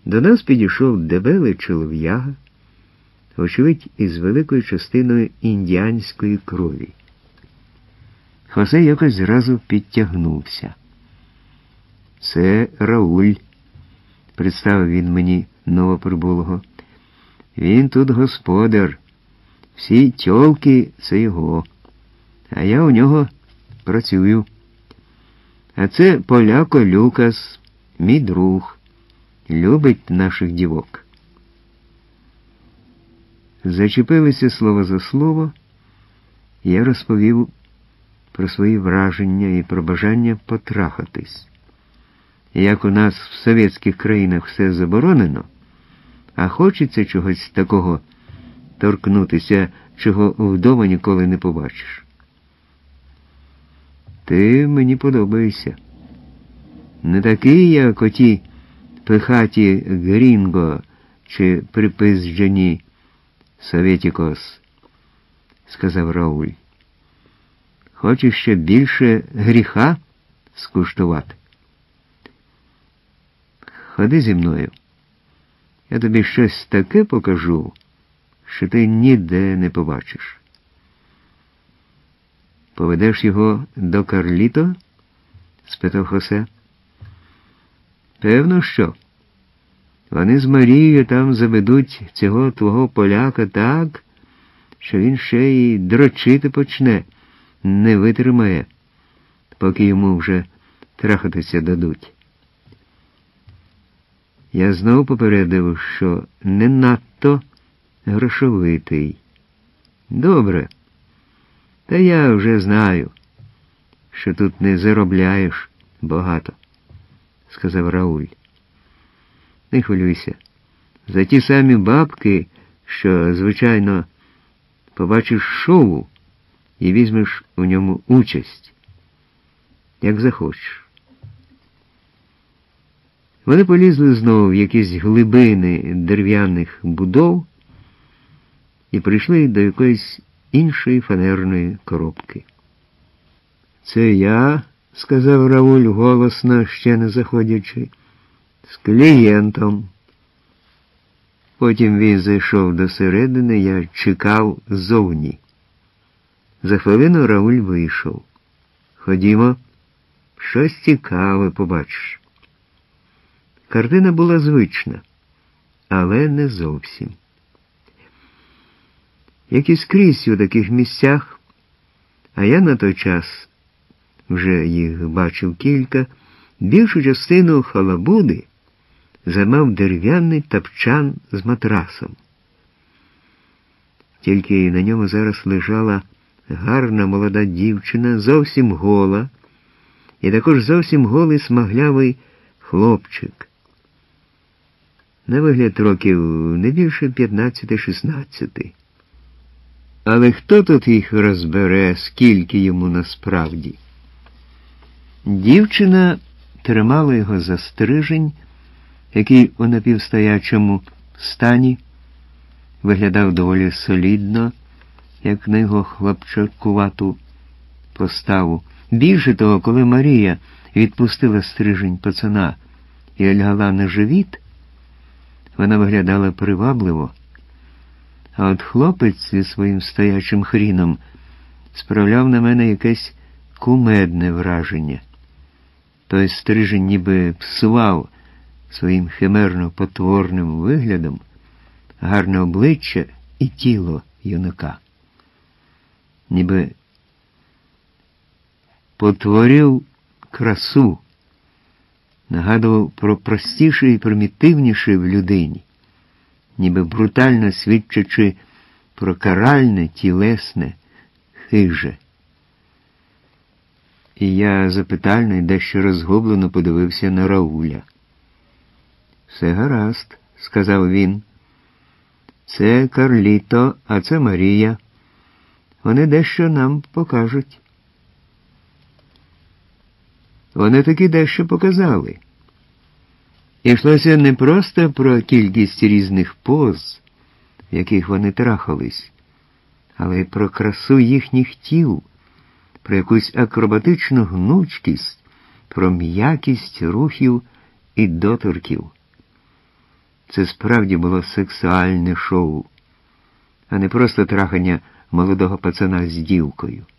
До нас підійшов дебелий чолов'яга, очевидь, із великою частиною індіанської крові. Хосе якось зразу підтягнувся. «Це Рауль», – представив він мені новоприбулого. «Він тут господар. Всі тьолки – це його. А я у нього працюю. А це поляко Люкас, мій друг. Любить наших дівок». Зачепилися слово за слово, і я розповів про свої враження і про бажання потрахатись. Як у нас в совєтських країнах все заборонено, а хочеться чогось такого торкнутися, чого вдома ніколи не побачиш. «Ти мені подобаєшся. Не такий, як оті пихаті грінго чи припизджені Совєтікос», – сказав Рауль. «Хочеш ще більше гріха скуштувати? Ходи зі мною. Я тобі щось таке покажу, що ти ніде не побачиш». «Поведеш його до Карліто?» – спитав Хосе. «Певно, що. Вони з Марією там заведуть цього твого поляка так, що він ще й дрочити почне, не витримає, поки йому вже трахатися дадуть». Я знов попередив, що не надто грошовитий. «Добре. Та я вже знаю, що тут не заробляєш багато», – сказав Рауль. «Не хвилюйся. За ті самі бабки, що, звичайно, побачиш шоу і візьмеш у ньому участь, як захочеш». Вони полізли знову в якісь глибини дерев'яних будов і прийшли до якоїсь іншої фанерної коробки. «Це я», – сказав Рауль голосно, ще не заходячи, – «з клієнтом». Потім він зайшов до середини, я чекав зовні. За хвилину Рауль вийшов. «Ходімо, щось цікаве побачиш». Картина була звична, але не зовсім. Як і скрізь у таких місцях, а я на той час вже їх бачив кілька, більшу частину халабуди займав дерев'яний тапчан з матрасом. Тільки на ньому зараз лежала гарна молода дівчина, зовсім гола, і також зовсім голий смаглявий хлопчик. На вигляд років не більше 15-16. Але хто тут їх розбере, скільки йому насправді? Дівчина тримала його за стрижень, який у напівстоячому стані виглядав доволі солідно, як на його хлопчакувату поставу. Більше того, коли Марія відпустила стрижень пацана і лягла на живіт, вона виглядала привабливо, а от хлопець зі своїм стоячим хріном справляв на мене якесь кумедне враження. Той стрижень ніби псував своїм химерно-потворним виглядом гарне обличчя і тіло юнака. Ніби потворив красу, нагадував про простіше і примітивніше в людині, ніби брутально свідчачи про каральне, тілесне, хиже. І я запитально і дещо розгублено подивився на Рауля. «Все гаразд», – сказав він. «Це Карліто, а це Марія. Вони дещо нам покажуть». Вони таки дещо показали. Йшлося не просто про кількість різних поз, в яких вони трахались, але й про красу їхніх тіл, про якусь акробатичну гнучкість, про м'якість рухів і доторків. це справді було сексуальне шоу, а не просто трахання молодого пацана з дівкою.